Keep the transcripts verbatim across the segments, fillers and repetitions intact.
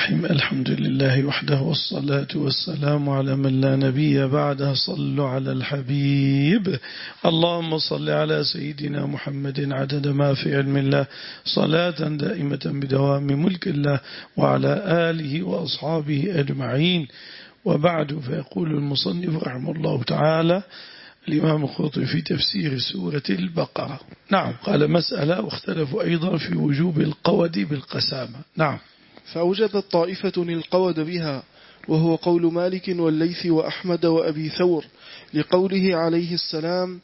الرحيم. الحمد لله وحده والصلاة والسلام على من لا نبي بعده. صلوا على الحبيب. اللهم صل على سيدنا محمد عدد ما في علم الله صلاة دائمة بدوام ملك الله وعلى آله وأصحابه أجمعين. وبعد، فيقول المصنف رحمه الله تعالى الإمام القرطبي في تفسير سورة البقرة. نعم، قال مسألة واختلفوا أيضا في وجوب القود بالقسامة. نعم. فأوجبت طائفة القود بها، وهو قول مالك والليث وأحمد وأبي ثور، لقوله عليه السلام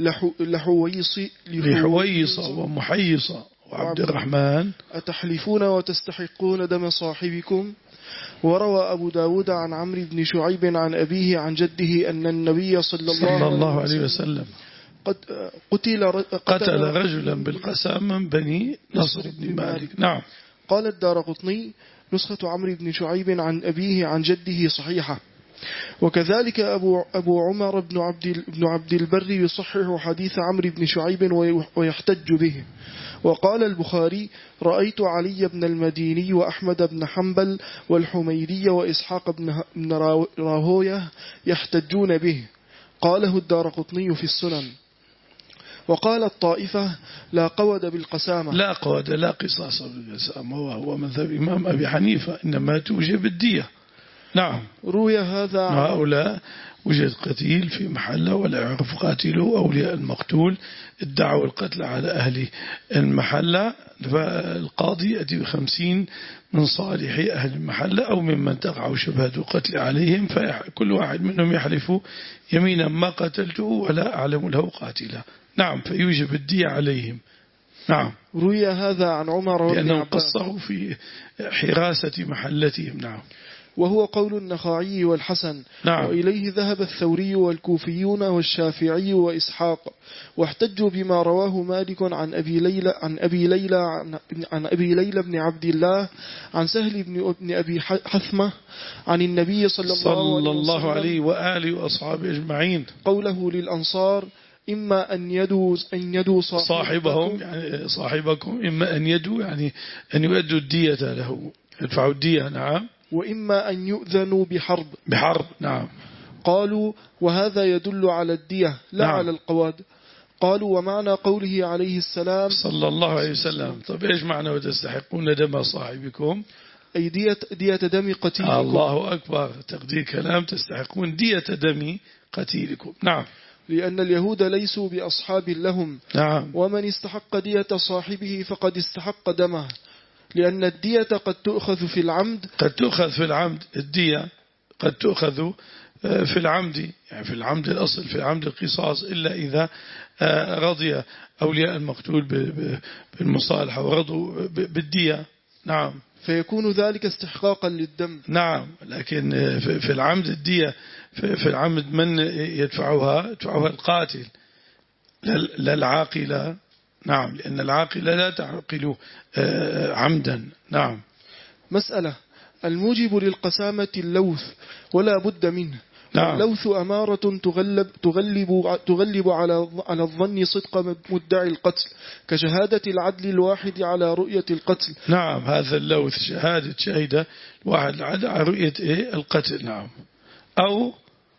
لحويص لحويص ومحيص وعبد الرحمن أتحلفون وتستحقون دم صاحبكم. وروى أبو داود عن عمرو بن شعيب عن أبيه عن جده أن النبي صلى الله, صلى الله عليه وسلم قد قتل, قتل رجلا بالقسامة من بني نصر بن مالك. نعم. قال الدارقطني نسخة عمرو بن شعيب عن أبيه عن جده صحيحة. وكذلك أبو, أبو عمر بن عبد, بن عبد البر يصحح حديث عمرو بن شعيب ويحتج به. وقال البخاري رأيت علي بن المديني وأحمد بن حنبل والحميدي وإسحاق بن راهويه يحتجون به. قاله الدارقطني في السنن. وقال الطائفة لا قود بالقسامة، لا قود لا قصاص بالقسامة، وهو مذهب إمام أبي حنيفة، إنما توجب الدية. نعم. روي هذا هؤلاء وجد قتيل في محله ولا يعرف قاتله، أولياء المقتول ادعوا القتل على أهل المحلة، فالقاضي يأتي بخمسين من صالحي أهل المحلة أو ممن تقع شبهة القتل عليهم، فكل واحد منهم يحلف يمينا ما قتلته ولا أعلم له قاتلا. نعم، فيوجب الدية عليهم. نعم. روي هذا عن عمر لأنهم قصروا في حراسة محلتهم. نعم. وهو قول النخعي والحسن. نعم. وإليه ذهب الثوري والكوفيون والشافعي وإسحاق، واحتجوا بما رواه مالك عن أبي ليلى عن أبي ليلى عن, عن أبي ليلى بن عبد الله عن سهل بن ابن أبي حثمة عن النبي صلى الله, صلى الله عليه وآله وأصحابه أجمعين قوله للأنصار إما أن يدوا أن يدوا صاحبهم يعني صاحبكم، إما أن يدوا يعني أن يؤدوا الدية له، يدفعوا الدية. نعم. وإما أن يؤذنوا بحرب بحرب. نعم. قالوا وهذا يدل على الدية لا نعم. على القواد. قالوا ومعنى قوله عليه السلام صلى الله عليه وسلم طب إيش معنى وتستحقون دم صاحبكم؟ أي دية, دية دم قتيلكم. الله أكبر، تقدير كلام تستحقون دية دم قتيلكم. نعم. لأن اليهود ليسوا بأصحاب لهم. نعم. ومن استحق دية صاحبه فقد استحق دمه، لأن الدية قد تؤخذ في العمد قد تؤخذ في العمد الدية قد تؤخذ في العمد، يعني في العمد الأصل، في العمد القصاص، إلا إذا رضي أولياء المقتول بالمصالحة ورضوا بالدية. نعم. فيكون ذلك استحقاقا للدم. نعم. لكن في العمد الدية في العمد من يدفعها؟ يدفعها القاتل لا العاقلة. نعم، لأن العاقلة لا تعقل عمدا. نعم. مسألة الموجب للقسامة اللوث ولا بد منه. نعم. اللوث أمارة تغلب تغلب تغلب على على الظن صدق مدعي القتل، كشهادة العدل الواحد على رؤية القتل. نعم، هذا اللوث شهادة شهيدة الواحد العدل على رؤية إيه القتل. نعم. أو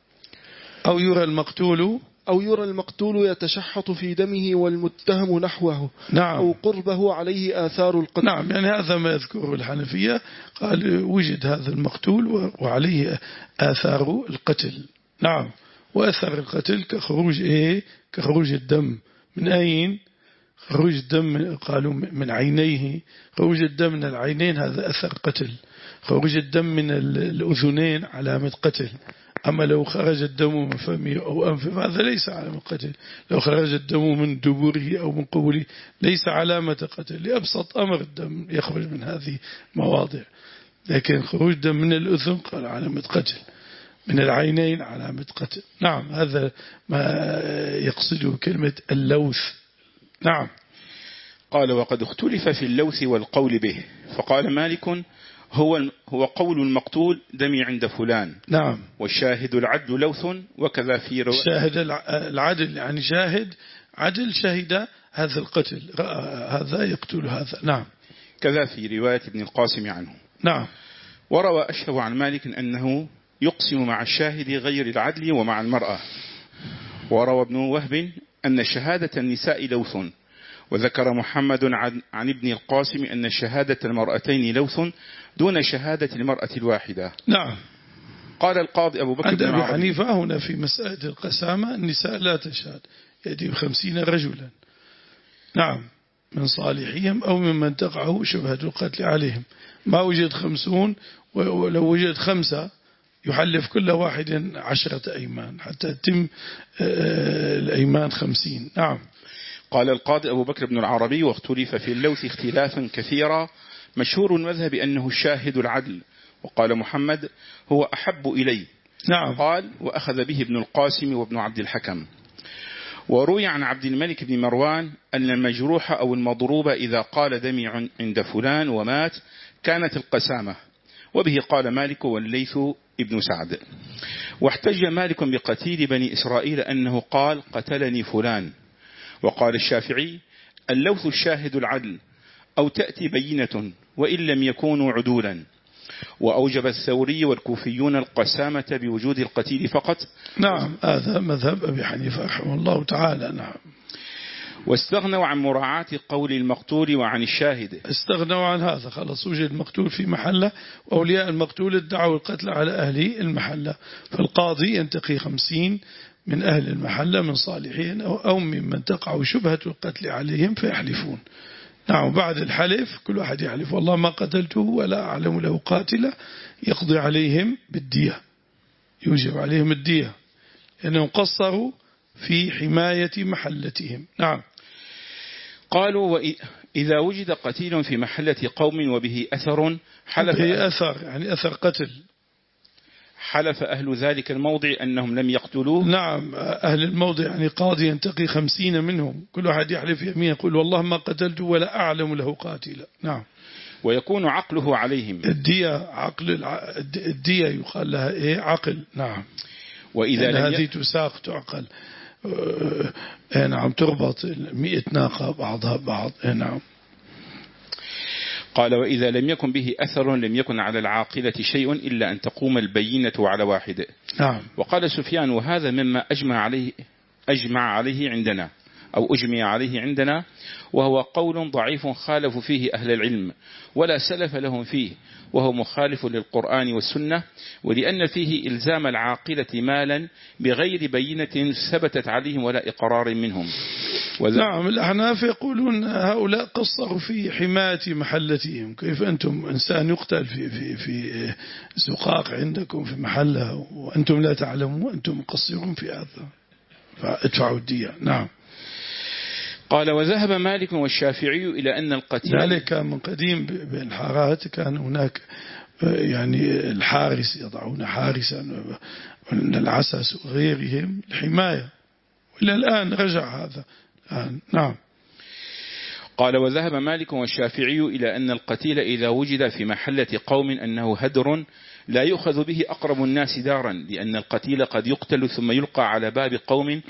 أو يرى المقتول أو يرى المقتول يتشحط في دمه والمتهم نحوه. نعم. أو قربه عليه آثار القتل. نعم، يعني هذا ما يذكره الحنفية، قال وجد هذا المقتول وعليه آثار القتل. نعم. وأثر القتل كخروج إيه كخروج الدم. من أين؟ خروج الدم قالوا من عينيه. خروج الدم من العينين هذا أثر قتل. خروج الدم من الأذنين علامة قتل. أما لو خرج الدم من فمه أو أنفه هذا ليس علامة قتل. لو خرج الدم من دبره أو من قبله ليس علامة قتل، لأبسط أمر الدم يخرج من هذه المواضع. لكن خروج الدم من الأذن قال علامة قتل، من العينين علامة قتل. نعم، هذا ما يقصده كلمة اللوث. نعم. قال وقد اختلف في اللوث والقول به، فقال مالك هو هو قول المقتول دمي عند فلان. نعم. والشاهد العدل لوث، وكذا في رواية الشاهد العدل يعني شاهد عدل شهد هذا القتل، هذا يقتل هذا. نعم. كذا في رواية ابن القاسم عنه. نعم. وروى أشهب عن مالك أنه يقسم مع الشاهد غير العدل ومع المرأة. وروى ابن وهب أن شهادة النساء لوث. وذكر محمد عن, عن ابن القاسم أن شهادة المرأتين لوث دون شهادة المرأة الواحدة. نعم. قال القاضي أبو بكر عند بن أبي العربي حنيفة هنا في مسألة القسامة النساء لا تشهد، يأتي بخمسين رجلا، نعم، من صالحيهم أو ممن تقعه شبهة القتل عليهم. ما وجد خمسون، ولو وجد خمسة يحلف كل واحد عشرة أيمان حتى تتم الأيمان خمسين. نعم. قال القاضي أبو بكر بن العربي: واختلف في اللوث اختلافا كثيرا، مشهور المذهب أنه الشاهد العدل. وقال محمد: هو أحب إلي. نعم. قال: وأخذ به ابن القاسم وابن عبد الحكم. وروي عن عبد الملك بن مروان أن المجروح أو المضروب إذا قال دمي عند فلان ومات كانت القسامة. وبه قال مالك والليث ابن سعد. واحتج مالك بقتيل بني إسرائيل أنه قال: قتلني فلان. وقال الشافعي: اللوث الشاهد العدل، أو تأتي بينة وإن لم يكونوا عدولا. وأوجب الثوري والكوفيون القسامة بوجود القتيل فقط. نعم، هذا مذهب أبي حنيفة رحمه الله تعالى. نعم. واستغنوا عن مراعاة قول المقتول وعن الشاهد. استغنوا عن هذا، خلاص وجد المقتول في محله، وأولياء المقتول ادعوا القتل على أهل المحلة، فالقاضي ينتقي خمسين من أهل المحلة من صالحين أو ممن تقع شبهة القتل عليهم فيحلفون. نعم. بعد الحلف كل واحد يحلف: والله ما قتلته ولا أعلم له قاتلة، يقضي عليهم بالدية، يوجب عليهم الدية لأنهم قصروا في حماية محلتهم. نعم. قالوا: وإذا وجد قتيل في محلة قوم وبه أثر حلف به أثر يعني أثر قتل، حلف أهل ذلك الموضع أنهم لم يقتلوه. نعم، أهل الموضع يعني قاضي ينتقي خمسين منهم، كل واحد يحلف يمين يقول: والله ما قتلته ولا أعلم له قاتلا. نعم. ويكون عقله عليهم. الدية عقل، الدية يقال لها إيه؟ عقل. نعم. وإذا لم هذه تساق تعقل. آه نعم، تربط مئة ناقة بعضها بعض. آه نعم. قال: وإذا لم يكن به أثر لم يكن على العاقلة شيء إلا أن تقوم البينة على واحد. نعم. وقال سفيان: وهذا مما أجمع عليه أجمع عليه عندنا أو أجمع عليه عندنا، وهو قول ضعيف خالف فيه أهل العلم ولا سلف لهم فيه، وهو مخالف للقرآن والسنة، ولأن فيه إلزام العاقلة مالا بغير بينة ثبتت عليهم ولا إقرار منهم. نعم. الأحناف يقولون هؤلاء قصروا في حماية محلتهم. كيف أنتم إنسان يقتل في في في زقاق عندكم في محله وأنتم لا تعلمون، وأنتم مقصرون في هذا، فادفعوا الدية. نعم. قال: وذهب مالك والشافعي إلى أن القتيل، ذلك من قديم بالحارات كان هناك يعني الحارس، يضعون حارسا من العسس وغيرهم الحماية، إلى الآن رجع هذا الآن. نعم. قال: وذهب مالك والشافعي إلى أن القتيل إذا وجد في محلة قوم أنه هدر لا يؤخذ به أقرب الناس دارا، لأن القتيل قد يقتل ثم يلقى على باب قوم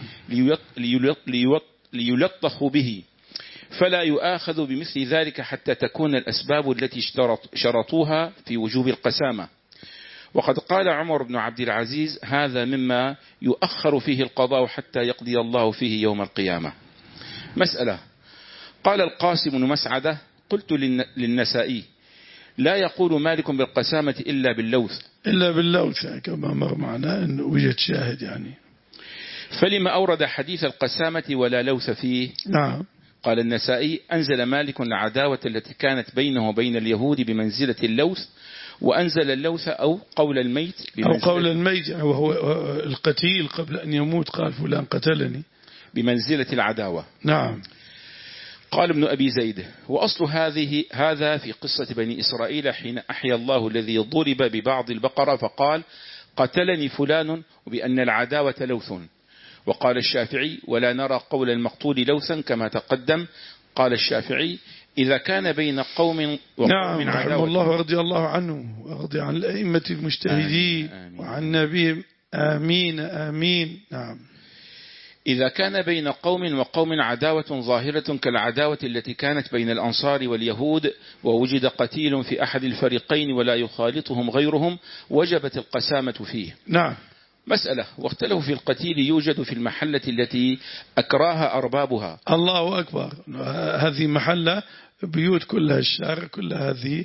ليلطخوا به، فلا يؤاخذ بمثل ذلك حتى تكون الأسباب التي شرطوها في وجوب القسامة. وقد قال عمر بن عبد العزيز: هذا مما يؤخر فيه القضاء حتى يقضي الله فيه يوم القيامة. مسألة. قال القاسم بن مسعدة: قلت للنسائي: لا يقول مالك بالقسامة إلا باللوث. إلا باللوث يعني كما مر معنا أنه وجد شاهد يعني. فلما أورد حديث القسامة ولا لوث فيه؟ نعم. قال النسائي: أنزل مالك العداوة التي كانت بينه وبين اليهود بمنزلة اللوث، وأنزل اللوث أو قول الميت أو قول الميت وهو القتيل قبل أن يموت قال فلان قتلني، بمنزلة العداوة. نعم. قال ابن أبي زيد: وأصل هذه هذا في قصة بني إسرائيل حين أحيا الله الذي ضرب ببعض البقرة فقال: قتلني فلان، وبأن العداوة لوث. وقال الشافعي: ولا نرى قول المقتول لوثا كما تقدم. قال الشافعي: إذا كان بين قوم وقوم نعم رحمه الله رضي الله عنه ورضي عن الأئمة المجتهدين وعن نبيهم، آمين آمين. نعم. إذا كان بين قوم وقوم عداوة ظاهرة كالعداوة التي كانت بين الأنصار واليهود ووجد قتيل في أحد الفريقين ولا يخالطهم غيرهم وجبت القسامة فيه. نعم. مسألة: واختلفوا في القتيل يوجد في المحلة التي أكراها أربابها. الله أكبر. هذه محلة بيوت كلها الشارع كلها هذه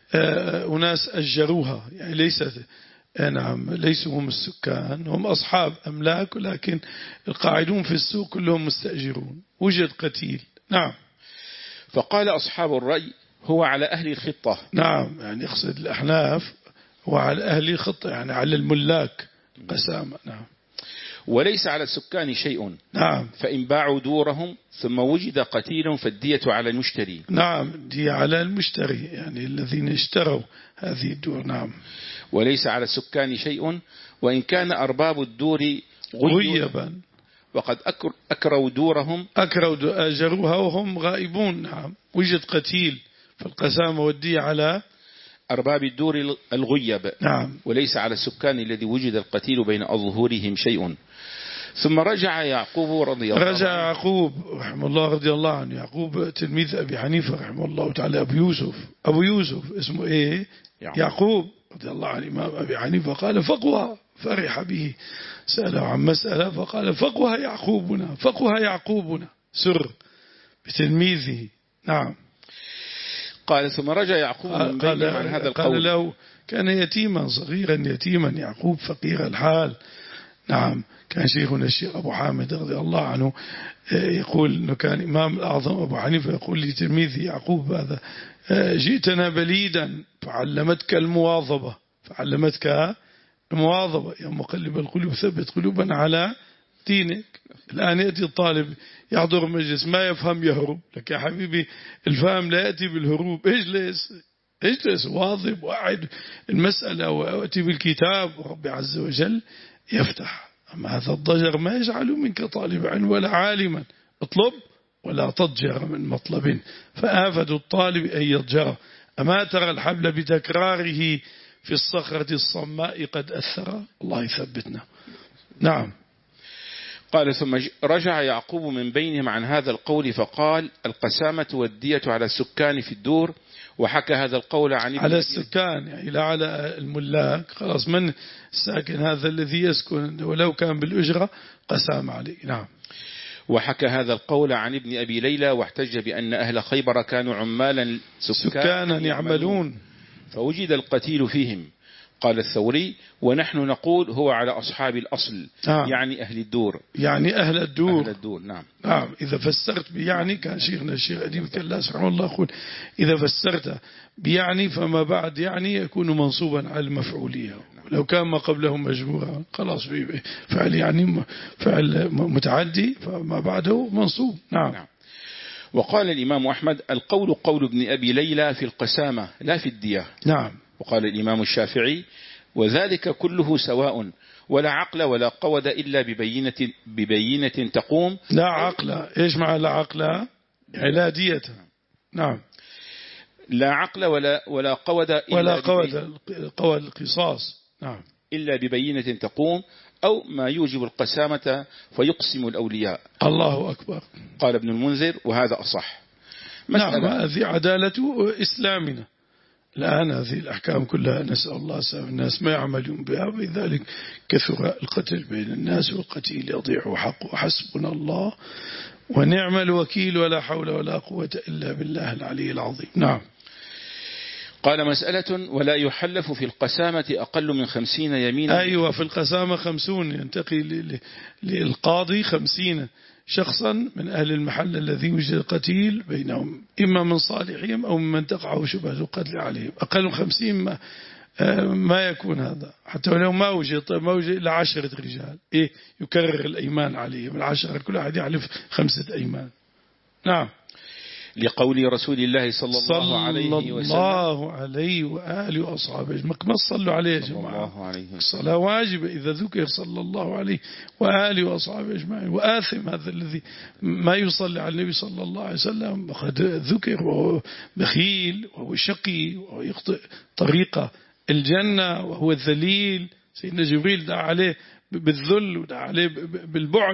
أناس أجروها، يعني ليست نعم ليسوا هم السكان، هم أصحاب أملاك ولكن القاعدون في السوق كلهم مستأجرون. وجد قتيل. نعم. فقال أصحاب الرأي: هو على أهل الخطة. نعم، يعني يقصد الأحناف هو على أهل الخطة، يعني على الملاك قسامة. نعم. وليس على السكان شيء. نعم. فإن باعوا دورهم ثم وجد قتيل فالدية على المشتري. نعم، دية على المشتري، يعني الذين اشتروا هذه الدور. نعم. وليس على السكان شيء وإن كان أرباب الدور غيبا وقد أكروا دورهم أكروا أجروها وهم غائبون. نعم. وجد قتيل فالقسامة والدية على أرباب الدور الغيب. نعم. وليس على السكان الذي وجد القتيل بين أظهرهم شيء. ثم رجع يعقوب رضي الله عنه رجع يعقوب رحمه الله رضي الله عنه. يعقوب تلميذ أبي حنيفة رحمه الله تعالى. أبو يوسف أبو يوسف اسمه إيه؟ يعقوب, يعقوب رضي الله عن الإمام أبي حنيفة. قال فقوها، فرح به، سأله عن مسألة فقال فقوها يعقوبنا فقوها يعقوبنا، سر بتلميذه. نعم. قال ثم رجع يعقوب من قال, عن هذا القول. قال له كان يتيما صغيرا يتيما يعقوب فقير الحال. نعم. كان شيخنا الشيخ أبو حامد رضي الله عنه يقول أنه كان إمام الأعظم أبو حنيفة يقول لتلميذه يعقوب هذا: جئتنا بليدا فعلمتك المواظبة فعلمتك المواظبة يا مقلب القلوب ثبت قلوبنا على دينك. الآن يأتي الطالب يحضر مجلس ما يفهم يهرب لك يا حبيبي. الفهم لا يأتي بالهروب. اجلس اجلس واظب وأعد المسألة وأتي بالكتاب ورب عز وجل يفتح. أما هذا الضجر ما يجعل منك طالب علم ولا عالما. اطلب ولا تضجر من مطلب فآفة الطالب أن يضجر. أما ترى الحبل بتكراره في الصخرة الصماء قد أثر. الله يثبتنا. نعم. قال ثم رجع يعقوب من بينهم عن هذا القول فقال: القسامة والدية على السكان في الدور. وحكى هذا القول عن على السكان، يعني لا على الملاك. خلاص من الساكن هذا الذي يسكن ولو كان بالأجرة قسام عليه. نعم. وحكى هذا القول عن ابن أبي ليلى واحتج بأن أهل خيبر كانوا عمالا سكانا يعملون فوجد القتيل فيهم. قال الثوري: ونحن نقول هو على أصحاب الأصل. نعم. يعني أهل الدور، يعني أهل الدور. أهل الدور. نعم. نعم. إذا فسرت بيعني كان شيخنا الشيخ أديب كلاس رحمه الله يقول إذا فسرت بيعني فما بعد يعني يكون منصوبا على المفعولية. لو كان ما قبله مجرورا خلاص فعل يعني فعل متعدي فما بعده منصوب. نعم. نعم. وقال الإمام أحمد: القول قول ابن أبي ليلى في القسامة لا في الدية. نعم. وقال الإمام الشافعي: وذلك كله سواء ولا عقل ولا قود إلا ببينة, ببينة تقوم. لا عقل. إيش معنى لا عقل؟ لا دية. نعم. لا عقل ولا ولا قود إلا ولا قود قود القصاص. نعم. إلا ببينة تقوم أو ما يوجب القسامة فيقسم الأولياء. الله أكبر. قال ابن المنذر: وهذا أصح. نعم. هذه عدالة إسلامنا. الآن هذه الأحكام كلها نسأل الله سبحانه الناس ما يعملون بها، ولذلك كثر القتل بين الناس والقتيل يضيع حقه. حسبنا الله ونعم الوكيل ولا حول ولا قوة إلا بالله العلي العظيم. نعم. قال: مسألة: ولا يحلف في القسامة أقل من خمسين يمينا. أيوة، في القسامة خمسون، ينتقي للقاضي خمسين شخصا من أهل المحل الذي وجد قتيل بينهم، إما من صالحهم أو من تقع شبهة القتل عليهم. أقل من خمسين ما, ما يكون هذا، حتى لو ما وجد ما وجد إلا عشرة رجال. إيه يكرر الأيمان عليهم العشرة، كل أحد يحلف خمسة أيمان. نعم. لقول رسول الله صلى الله عليه وسلم صلى الله عليه وآله وأصحابه. ما صلوا عليه يا جماعة. الصلاة واجبة إذا ذكر صلى الله عليه وآله وأصحابه أجمعين. وآثم هذا الذي ما يصلي على النبي صلى الله عليه وسلم وقد ذكر وهو بخيل وهو شقي وهو يخطئ طريقة الجنة وهو الذليل. سيدنا جبريل دعا عليه بالذل ودعا عليه بالبعد.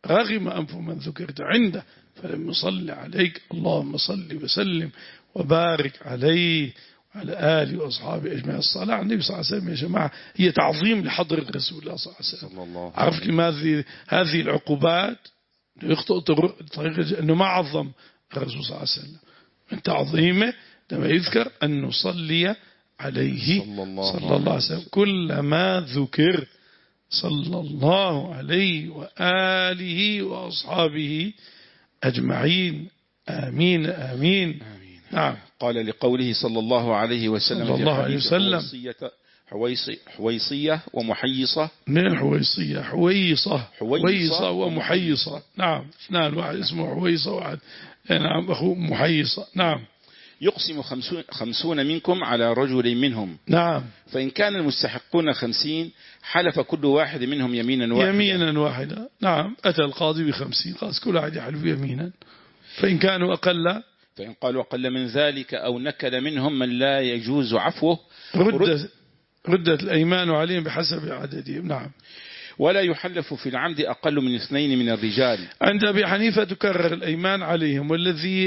رغم أنف من ذكرت عنده فلم يصلي عليك. اللهم صل وسلم وبارك عليه وعلى آله وأصحابه أجمعين. الصلاة على النبي صلى الله عليه وسلم يا جماعة هي تعظيم لحضرة رسول الله صلى الله عليه وسلم. عرفت لماذا هذه العقوبات يخطئ طريقة أنه ما عظم الرسول صلى الله عليه وسلم. من تعظيمه لما يذكر أن نصلي عليه صلى الله, صلى الله عليه وسلم كلما ذكر صلى الله عليه وآله وأصحابه أجمعين. آمين آمين. نعم. قال لقوله صلى الله عليه وسلم صلى الله عليه وسلم حويصي حويصية ومحيصة. من الحويصية حويصة حويصة ومحيصة. نعم اثنان، واحد اسمه حويصة واحد نعم أخوه محيصة. نعم. يقسم خمسون, خمسون منكم على رجل منهم. نعم. فإن كان المستحقون خمسين حلف كل واحد منهم يمينا واحدة. يمينا واحدة. نعم. أتى القاضي بخمسين قال كل واحد يحلف يمينا. فإن كانوا أقل فإن قالوا أقل من ذلك أو نكل منهم من لا يجوز عفوه ردت, ردت الأيمان عليهم بحسب عددهم. نعم. ولا يحلف في العمد أقل من اثنين من الرجال. عند أبي حنيفة تكرر الأيمان عليهم، والذي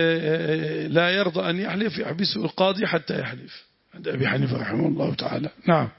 لا يرضى أن يحلف يحبسه القاضي حتى يحلف عند أبي حنيفة رحمه الله تعالى. نعم.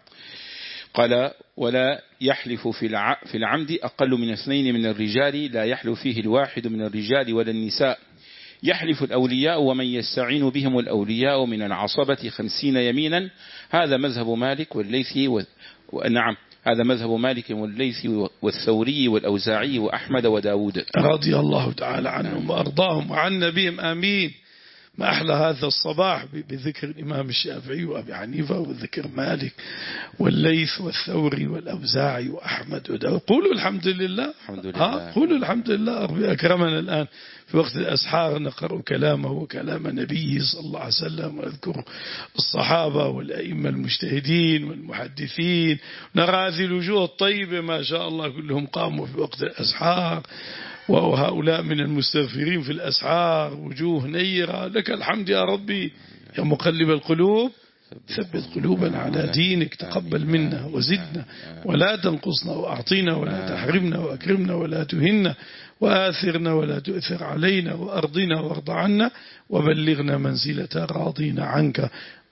قال ولا يحلف في العمد أقل من اثنين من الرجال لا يحلف فيه الواحد من الرجال ولا النساء. يحلف الأولياء ومن يستعين بهم الأولياء من العصبة خمسين يمينا. هذا مذهب مالك والليثي و... نعم هذا مذهب مالك والليثي والثوري والأوزاعي وأحمد وداود رضي الله تعالى عنهم وأرضاهم وعنا بهم. آمين. ما أحلى هذا الصباح بذكر الإمام الشافعي وأبي حنيفة وذكر مالك والليث والثوري والأوزاعي وأحمد وداود. قولوا الحمد لله. الحمد لله. قولوا الحمد لله. ربي أكرمنا الآن في وقت الأسحار نقرأ كلامه وكلام نبيه صلى الله عليه وسلم ونذكر الصحابة والأئمة المجتهدين والمحدثين. نرى هذه الوجوه الطيبة ما شاء الله كلهم قاموا في وقت الأسحار، وهؤلاء من المستغفرين في الأسحار وجوه نيرة. لك الحمد يا ربي يا مقلب القلوب ثبت قلوبنا على دينك. تقبل منا وزدنا ولا تنقصنا وأعطينا ولا تحرمنا وأكرمنا ولا تهنا وآثرنا ولا تؤثر علينا وأرضنا وارض عنا وبلغنا منزلة راضين عنك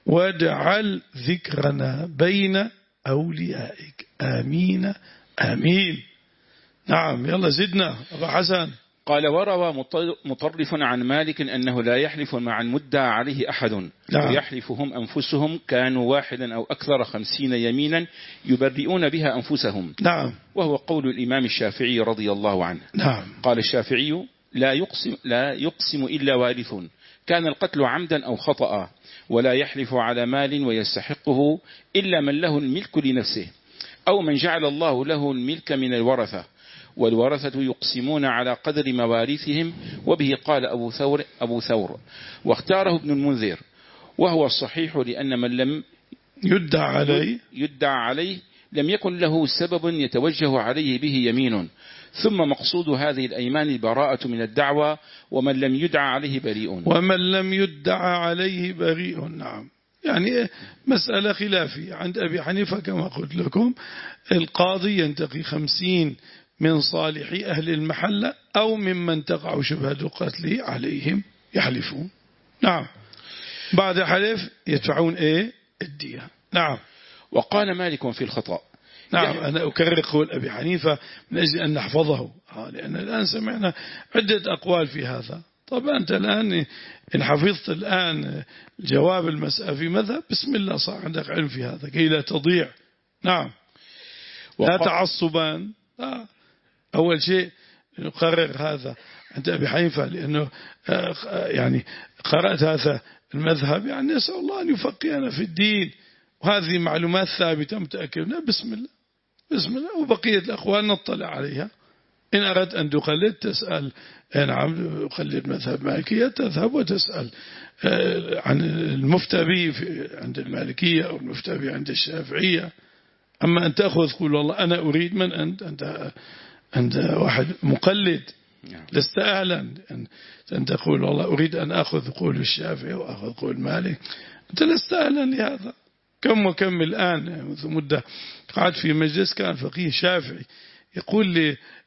واجعل ذكرنا بين أوليائك. آمين آمين. نعم. يلا زدنا أبا حسن. قال وروى مطرف عن مالك أنه لا يحلف مع المدعى عليه أحد. نعم. يحلفهم أنفسهم كانوا واحدا أو أكثر خمسين يمينا يبرئون بها أنفسهم. نعم. وهو قول الإمام الشافعي رضي الله عنه. نعم. قال الشافعي لا يقسم, لا يقسم إلا وارث كان القتل عمدا أو خطأ، ولا يحلف على مال ويستحقه إلا من له الملك لنفسه أو من جعل الله له الملك من الورثة، والورثة يقسمون على قدر مواريثهم. وبه قال أبو ثور, أبو ثور واختاره ابن المنذر، وهو الصحيح لأن من لم يدعى عليه, يدعى عليه لم يكن له سبب يتوجه عليه به يمين. ثم مقصود هذه الأيمان البراءة من الدعوى، ومن لم يدعى عليه بريء. ومن لم يدعى عليه بريء. نعم. يعني مسألة خلافية عند أبي حنيفة كما قلت لكم. القاضي ينتقي خمسين من صالحي أهل المحلة أو ممن تقع شبهة القتل عليهم يحلفون. نعم. بعد حلف يدفعون إيه الدية. نعم. وقال مالك في الخطأ. نعم. أنا أكرر قول أبي حنيفة من أجل أن نحفظه، لأن الآن سمعنا عدة أقوال في هذا. طبعا أنت الآن إن حفظت الآن جواب المسألة في مذهب بسم الله صار عندك علم في هذا كي لا تضيع. نعم. لا تعصبان. لا. أول شيء نقرر هذا عند أبي حنيفة لأنه يعني قرأت هذا المذهب، يعني نسأل الله أن يفقهنا في الدين، وهذه معلومات ثابتة متأكدة. بسم الله بسم الله. وبقية الأقوال نطلع عليها. إن أردت أن تقلد تسأل نعم أقلد مذهب مالكية، تذهب وتسأل عن المفتى به عند المالكية أو المفتى به عند الشافعية. أما أن تأخذ قول والله أنا أريد من أنت أنت أنت واحد مقلد لست أعلن أن تقول والله أريد أن أخذ قول الشافعي وأخذ قول مالك. أنت لست أعلن لهذا. كم وكم الآن منذ مدة قعدت في مجلس كان فقيه شافعي يقول لي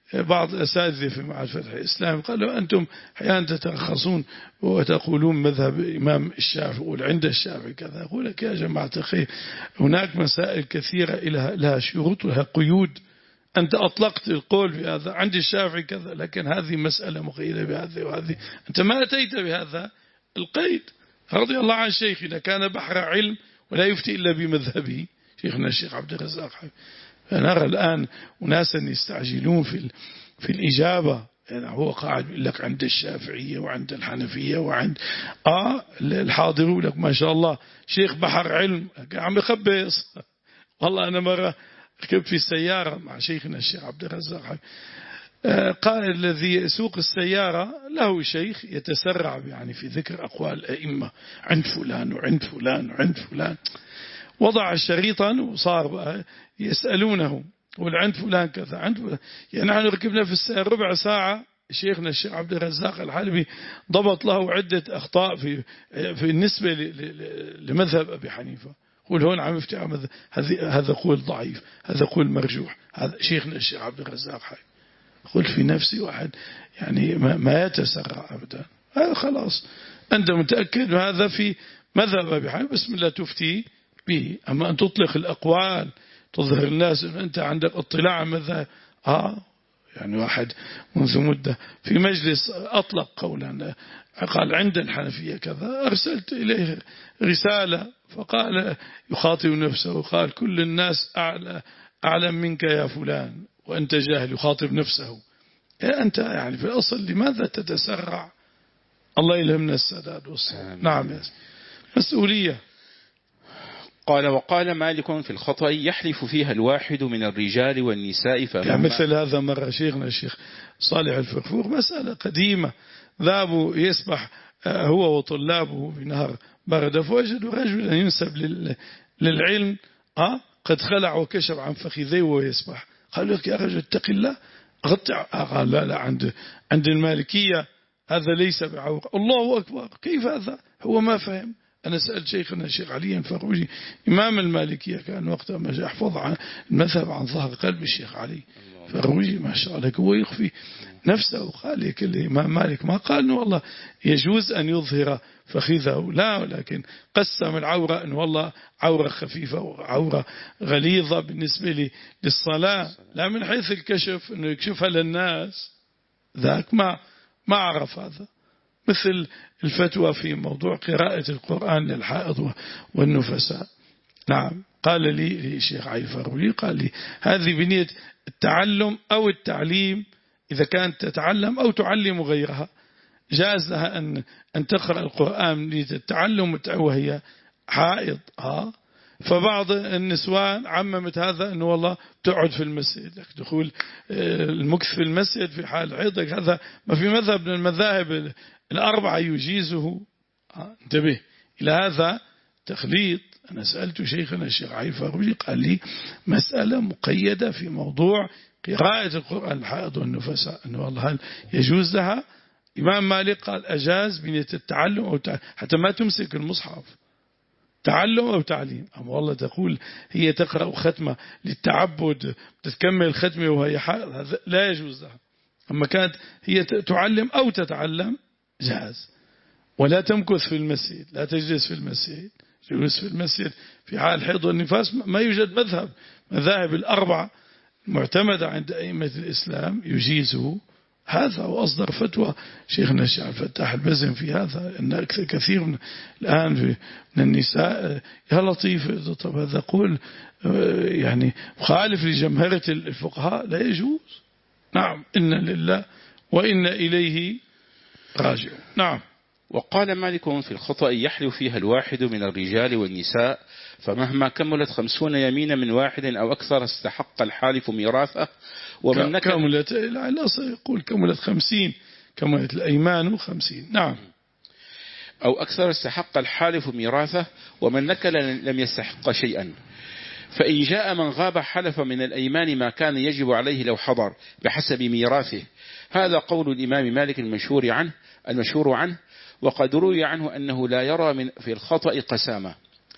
بعض الأساتذة في معهد فتح الإسلام قالوا أنتم أحيانا تترخصون وتقولون مذهب إمام الشافعي يقول عند الشافعي كذا. أقول لك يا جماعة الخير هناك مسائل كثيرة لها شروط ولها قيود. أنت أطلقت القول في هذا عند الشافعي كذا، لكن هذه مسألة مقيدة بهذه وهذه، أنت ما أتيت بهذا القيد. رضي الله عن شيخنا كان بحر علم ولا يفتي إلا بمذهبه، شيخنا الشيخ عبد الرزاق. فنرى الآن أناسا يستعجلون في في الإجابة، يعني هو قاعد يقول لك عند الشافعية وعند الحنفية وعند آه الحاضرون لك ما شاء الله شيخ بحر علم عم يخبص. والله أنا مرة ركبت في السيارة مع شيخنا الشيخ عبد الرزاق، قال الذي يسوق السيارة له شيخ يتسرع يعني في ذكر أقوال الأئمة عند فلان وعند فلان وعند فلان، وضع شريطا وصار بقى يسألونه والعند فلان كذا عند فلان. يعني نحن ركبنا في السيارة ربع ساعة، شيخنا الشيخ عبد الرزاق الحلبي ضبط له عدة أخطاء في في النسبة لمذهب أبي حنيفة. قول هون عم يفتح هذا هذا قول ضعيف، هذا قول مرجوح، هذا شيخنا الشيخ عبد الرزاق حي. قل في نفسي واحد يعني ما, ما يتسرع أبدا. هذا خلاص أنت متأكد هذا في مذهب أبي حنيفة بسم الله تفتي به. أما أن تطلق الأقوال تظهر الناس أن أنت عندك اطلاع على مذهب آه يعني واحد منذ مدة في مجلس أطلق قولا قال عند الحنفية كذا، أرسلت إليه رسالة فقال يخاطب نفسه قال كل الناس أعلى أعلم منك يا فلان وأنت جاهل، يخاطب نفسه. يا أنت يعني في الأصل لماذا تتسرع؟ الله يلهمنا السداد والصواب. نعم يا مسؤولية. قال وقال مالك في الخطأ يحلف فيها الواحد من الرجال والنساء يعني مثل هذا مرة شيخنا الشيخ صالح الفخفور مسألة قديمة، ذهبوا يسبح هو وطلابه في نهر بردة فوجدوا رجلا ينسب للعلم آه قد خلع وكشف عن فخذيه وهو يسبح. قالوا لك يا رجل اتق الله غطع. قال لا لا عند عند المالكية هذا ليس بعورة. الله أكبر، كيف هذا؟ هو ما فهم. أنا سألت شيخنا الشيخ علي الفروجي إمام المالكية كان وقتها ما أحفظ عن المذهب عن ظهر قلب الشيخ علي فروجي ما شاء الله هو يخفي نفسه. قال لك الإمام مالك ما قال إنه والله يجوز أن يظهر فخذه، لا، ولكن قسم العورة أن والله عورة خفيفة وعورة غليظة بالنسبة للصلاة، لا من حيث الكشف أنه يكشفها للناس ذاك ما ما عرف هذا. مثل الفتوى في موضوع قراءة القرآن للحائض والنفساء. نعم قال لي الشيخ علي الفروجي قال لي هذه بنية التعلم أو التعليم، إذا كانت تتعلم أو تعلم غيرها جاز لها أن أن تقرأ القرآن للتعلم وهي حائض. آه فبعض النسوان عممت هذا أنه والله تقعد في المسجد، دخول المكث في المسجد في حال حيضك هذا ما في مذهب من المذاهب الأربعة يجيزه. آه انتبه إلى هذا تخليط. أنا سألت شيخنا الشيخ علي الفروجي قال لي مسألة مقيدة في موضوع قراءة القرآن الحائض والنفساء أنه والله هل يجوز لها. إمام مالك قال أجاز بنية التعلم أو تعلم حتى ما تمسك المصحف، تعلم أو تعليم. أما والله تقول هي تقرأ ختمة للتعبد تتكمل الختمة وهي حائض لا يجوز لها. أما كانت هي تعلم أو تتعلم جاز. ولا تمكث في المسجد، لا تجلس في المسجد. جلوس في المسجد في حال الحيض والنفاس ما يوجد مذهب مذاهب الأربعة معتمدة عند أئمة الإسلام يجيزه. هذا وأصدر فتوى شيخنا الشيخ الفتاح البزم في هذا أن أكثر كثير من الآن من النساء يا لطيف طب هذا قول يعني مخالف لجمهرة الفقهاء لا يجوز. نعم إن لله وإن إليه راجعون. نعم. وقال مالك في الخطأ يحلف فيها الواحد من الرجال والنساء فمهما كملت خمسون يمينا من واحد أو أكثر استحق الحالف ميراثه. ومن نكل كملت لا يقول كملت خمسين كملت الأيمان خمسين. نعم. أو أكثر استحق الحالف ميراثه. ومن نكل لم يستحق شيئا. فإن جاء من غاب حلف من الأيمان ما كان يجب عليه لو حضر بحسب ميراثه. هذا قول الإمام مالك المشهور عنه المشهور عنه وقد روي عنه أنه لا يرى من في الخطأ قسامة.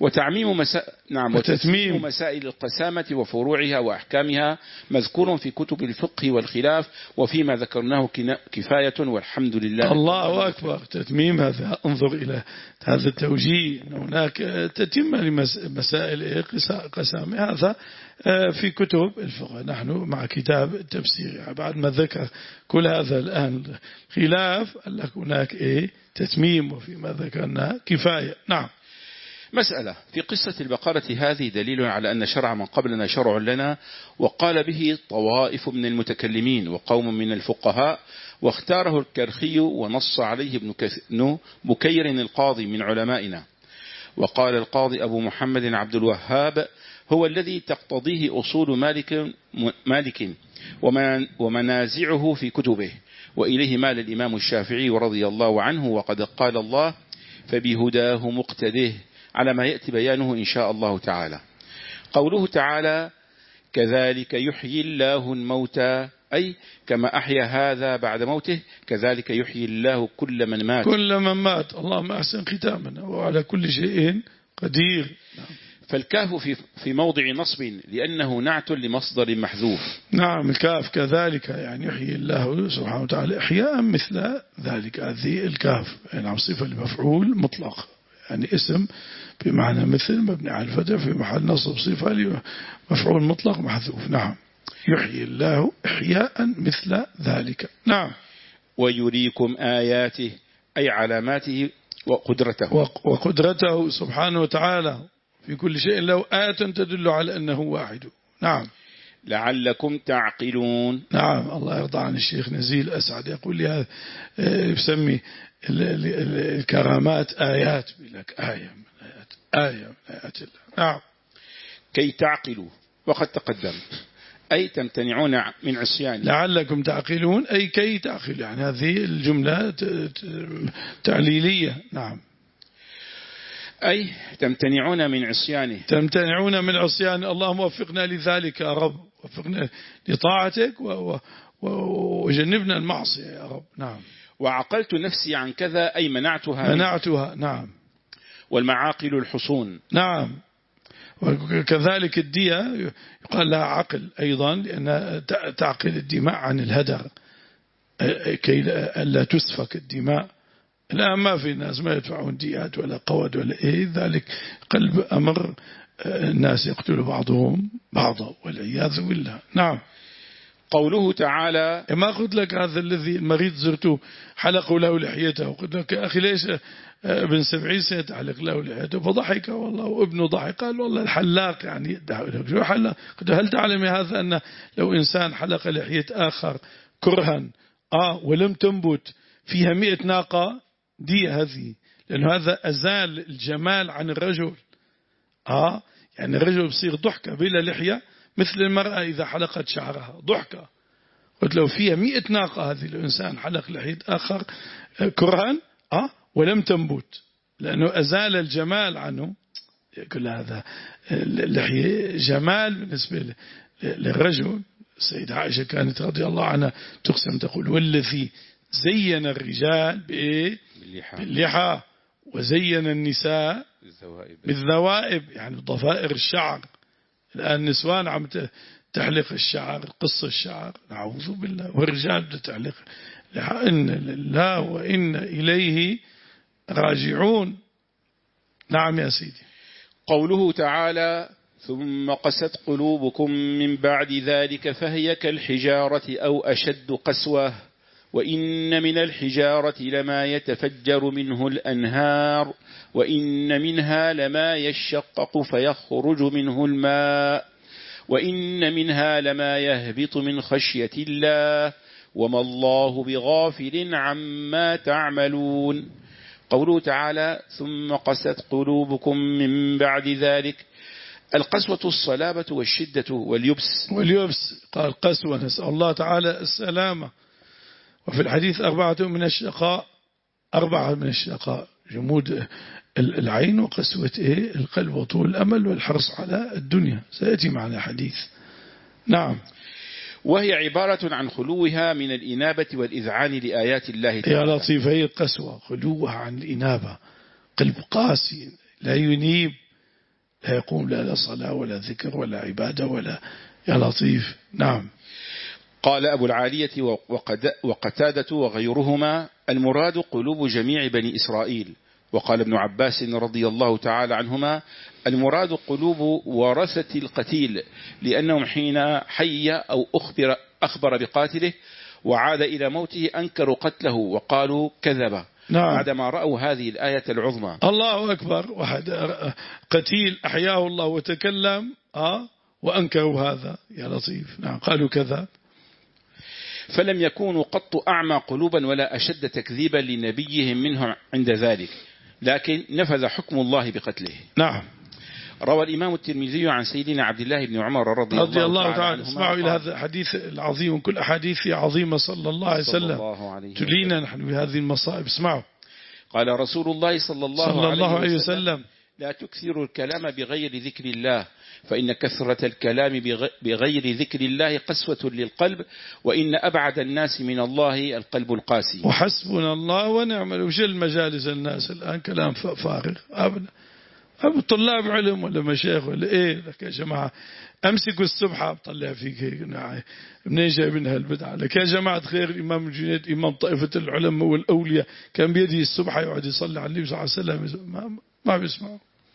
وتعميم مسا... نعم وتتميم وتتميم مسائل القسامة وفروعها وأحكامها مذكور في كتب الفقه والخلاف، وفيما ذكرناه كفاية والحمد لله. الله أكبر. تتميم هذا، انظر إلى هذا التوجيه، هناك تتم لمسائل قسامة، هذا في كتب الفقه. نحن مع كتاب التفسير بعد ما ذكر كل هذا الآن خلاف، قال لك هناك إيه تتميم، وفيما ذكرنا كفاية. نعم. مسألة في قصة البقرة هذه دليل على أن شرع من قبلنا شرع لنا، وقال به طوائف من المتكلمين وقوم من الفقهاء، واختاره الكرخي ونص عليه ابن بكير القاضي من علمائنا. وقال القاضي أبو محمد عبد الوهاب هو الذي تقتضيه أصول مالك, مالك ومنازعه في كتبه، وإليه مال الإمام الشافعي رضي الله عنه، وقد قال الله فبهداه مقتده، على ما يأتي بيانه إن شاء الله تعالى. قوله تعالى كذلك يحيي الله الموتى، أي كما أحيا هذا بعد موته كذلك يحيي الله كل من مات كل من مات. اللهم أحسن ختامنا، وعلى كل شيء قدير. فالكاف في في موضع نصب لأنه نعت لمصدر محذوف. نعم، الكاف كذلك يعني يحيي الله سبحانه وتعالى إحياء مثل ذلك. هذه الكاف نعم صفة لمفعول مطلق، يعني اسم بمعنى مثل مبني على الفتح في محل نصب صفة لمفعول مطلق محذوف. نعم، يحيي الله إحياء مثل ذلك. نعم. ويريكم آياته أي علاماته وقدرته وقدرته سبحانه وتعالى في كل شيء له آية تدل على أنه واحد. نعم. لعلكم تعقلون. نعم، الله يرضى عن الشيخ نزيل أسعد يقول لي هذا يسمي الكرامات آيات، لك آية من آيات آية من آيات الله. نعم. كي تعقلوا، وقد تقدم أي تمتنعون من عصيان. لعلكم تعقلون أي كي تعقلوا، يعني هذه الجملة تعليلية. نعم. أي تمتنعون من عصيانه، تمتنعون من عصيان. اللهم وفقنا لذلك يا رب، وفقنا لطاعتك وجنبنا المعصية يا رب. نعم. وعقلت نفسي عن كذا أي منعتها منعتها. نعم. والمعاقل الحصون. نعم. وكذلك الدية يقال لها عقل أيضا، لأنها تعقل الدماء عن الهدر كي لا تسفك الدماء. الآن ما في ناس ما يدفعون ديات ولا قود ولا إيه، ذلك قلب أمر الناس يقتل بعضهم بعضا والعياذ بالله. نعم. قوله تعالى ما قلت لك هذا الذي المريض زرته حلقوا له لحيته، قلت لك يا أخي ليش ابن سبعين سنة تحلق له لحيته، فضحك والله، وابنه ضحك قال والله الحلاق يعني شو حلاق. قلت هل تعلم هذا أن لو إنسان حلق لحية آخر كرها آه ولم تنبت فيها مئة ناقة دية هذه، لأن هذا أزال الجمال عن الرجل. آه يعني الرجل بصير ضحكة بلا لحية، مثل المرأة إذا حلقت شعرها ضحكة. قلت لو فيها مئة ناقة هذه الإنسان حلق لحية آخر كرها آه ولم تنبت، لأنه أزال الجمال عنه. كل هذا اللحية جمال بالنسبة للرجل. السيدة عائشة كانت رضي الله عنها تقسم تقول والذي زين الرجال بإيه؟ باللحى، وزين النساء بالذوائب، يعني بضفائر الشعر. الآن النسوان عم تحلق الشعر، قص الشعر، نعوذ بالله، والرجال بتحلق. إن لله وإن إليه راجعون. نعم يا سيدي. قوله تعالى ثم قست قلوبكم من بعد ذلك فهي كالحجارة أو أشد قسوة، وإن من الحجارة لما يتفجر منه الأنهار، وإن منها لما يشقق فيخرج منه الماء، وإن منها لما يهبط من خشية الله وما الله بغافل عما تعملون. قوله تعالى ثم قست قلوبكم من بعد ذلك، القسوة الصلابة والشدة واليبس. واليبس قال قسوة، نسأل الله تعالى السلامة. وفي الحديث أربعة من الشقاء، أربعة من الشقاء: جمود العين، وقسوة إيه القلب، وطول الأمل، والحرص على الدنيا. سيأتي معنا حديث. نعم. وهي عبارة عن خلوها من الإنابة والإذعان لآيات الله تعالى. يا لطيف، هي القسوة خلوها عن الإنابة، قلب قاسي لا ينيب لا يقوم لا لا صلاة ولا ذكر ولا عبادة ولا يا لطيف. نعم. قال أبو العالية وقتادة وغيرهما المراد قلوب جميع بني إسرائيل. وقال ابن عباس رضي الله تعالى عنهما المراد قلوب ورثة القتيل، لأنهم حين حي أو أخبر, أخبر بقاتله وعاد إلى موته أنكروا قتله وقالوا كذب. نعم. بعدما رأوا هذه الآية العظمى. الله أكبر. واحد قتيل أحياه الله وتكلم آه وأنكروا هذا يا لطيف. نعم قالوا كذب. فلم يكونوا قط أعمى قلوبا ولا أشد تكذيبا لنبيهم منهم عند ذلك، لكن نفذ حكم الله بقتله. نعم. روى الإمام الترمذي عن سيدنا عبد الله بن عمر رضي, رضي الله, الله تعالى عنهما. اسمعوا إلى هذا الحديث العظيم وكل أحاديث عظيمة صلى الله عليه وسلم تلينا نحن بهذه المصائب. اسمعوا. قال رسول الله صلى الله, صلى الله عليه وسلم, وسلم لا تكثروا الكلام بغير ذكر الله، فإن كثرة الكلام بغير ذكر الله قسوة للقلب، وإن أبعد الناس من الله القلب القاسي. وحسبنا الله ونعم الوكيل. وش المجالس الناس الآن كلام فارغ أبدا. أبو طلاب علم ولا مشايخ ولا إيه لك يا جماعة أمسكوا السبحة بطلع فيك هيك. منين جايبين هالبدعة؟ لك يا جماعة خير الإمام الجنيد إمام طائفة العلماء والأولياء كان بيده السبحة يقعد يصلي على النبي صلى الله عليه وسلم ما, ما بيسمعوا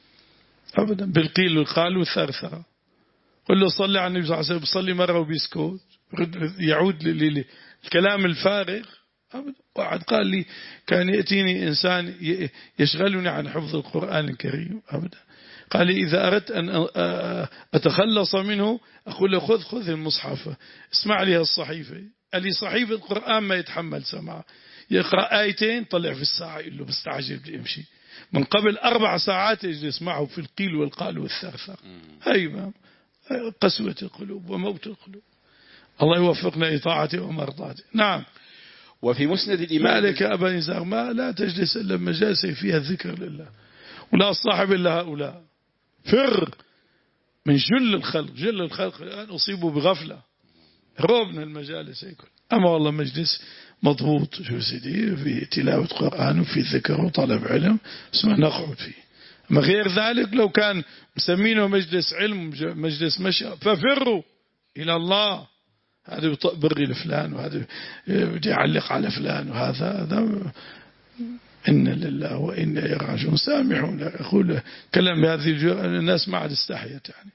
أبدا. بالقيل والقال والثرثرة. قل له صلي على النبي صلى الله عليه وسلم بصلي مرة وبيسكوت يعود للكلام الفارغ أبدا. واحد قال لي كان يأتيني إنسان يشغلني عن حفظ القرآن الكريم أبدا. قال لي إذا أردت أن أتخلص منه أقول له خذ خذ المصحف اسمع لي الصحيفة. قال لي صحيفة القرآن ما يتحمل سماع. يقرأ آيتين طلع في الساعة يقول له بستعجل بدي أمشي. من قبل أربع ساعات يجلس معه في القيل والقال والثرثر. هاي قسوة القلوب وموت القلوب. الله يوفقنا لطاعته ومرضاته. نعم. وفي مسند الإمام مالك أبا نزار ما لا تجلس إلا مجالس فيها الذكر لله ولا صاحب إلا هؤلاء. فر من جل الخلق. جل الخلق الآن أصيبوا بغفلة روبنا المجالس يكون. أما والله مجلس مضبوط شو سيدي في تلاوة قرآن وفي ذكر وطلب علم اسمه نقعد فيه. أما غير ذلك لو كان مسمينه مجلس علم مجلس مشي ففروا إلى الله. هذا بيطق بري لفلان وهذا بدي يعلق على فلان وهذا هذا إن لله وإن إليه راجعون. سامحون أقول كلام بهذه الناس ما عاد استحيت يعني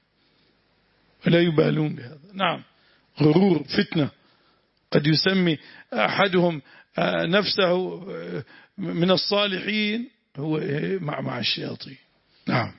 ولا يبالون بهذا. نعم. غرور فتنة. قد يسمي أحدهم نفسه من الصالحين هو مع مع الشياطين. نعم.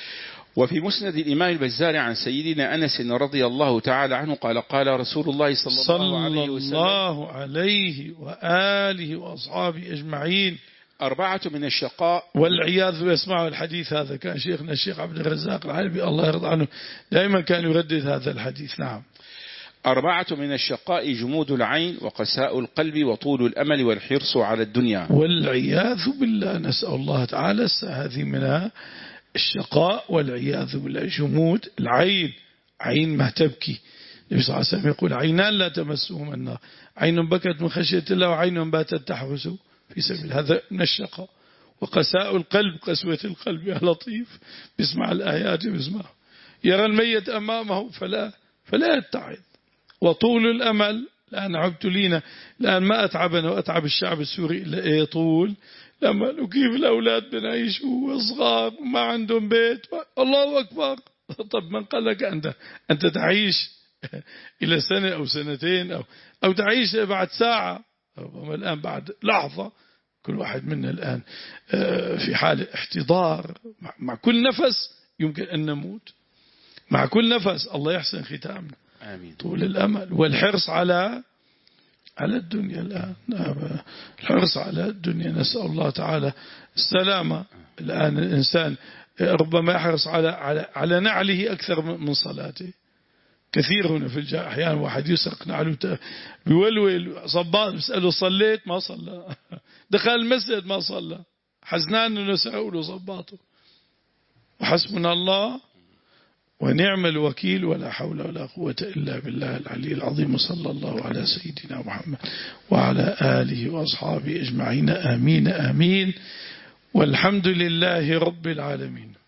وفي مسند الإمام البزار عن سيدنا أنس رضي الله تعالى عنه قال قال رسول الله صلى, صلى الله عليه وسلم الله عليه وآله وأصحابه أجمعين أربعة من الشقاء والعياذ. يسمعوا الحديث هذا كان شيخنا الشيخ عبد الرزاق العلبي الله يرضى عنه دائما كان يردد هذا الحديث. نعم. أربعة من الشقاء جمود العين وقساء القلب وطول الأمل والحرص على الدنيا. والعياذ بالله. نسأل الله تعالى هذه منها الشقاء والعياذ بالله. جمود العين عين ما تبكي. النبي صلى الله عليه وسلم يقول عينان لا تمسهم النار. عين بكت من خشية الله وعين باتت تحرس في سبيل هذا من الشقاء. وقساء القلب قسوة القلب يا لطيف. بيسمع الآيات بيسمع يرى الميت أمامه فلا فلا يتعظ. وطول الأمل الآن عبت لينا الآن ما أتعبنا وأتعب الشعب السوري إلا إيه طول الأمل. وكيف الأولاد بنعيشوا صغار ما عندهم بيت. الله أكبر. طب من قال لك أنت أنت تعيش إلى سنة أو سنتين أو أو تعيش بعد ساعة أو الآن بعد لحظة. كل واحد منا الآن في حالة احتضار. مع كل نفس يمكن أن نموت. مع كل نفس الله يحسن ختامنا. آمين. طول الأمل والحرص على على الدنيا الآن. الحرص على الدنيا. نسأل الله تعالى السلامة. الآن الإنسان ربما يحرص على على على نعله أكثر من صلاته. كثير هنا في الجاء أحيانا واحد يسرق نعله بيولول صبان بيسأله صليت ما صلى. دخل المسجد ما صلى. حزنان إنه سرقوا له صباطه. وحسبنا الله ونعم الوكيل ولا حول ولا قوة إلا بالله العلي العظيم. صلى الله على سيدنا محمد وعلى آله وأصحابه أجمعين. آمين آمين والحمد لله رب العالمين.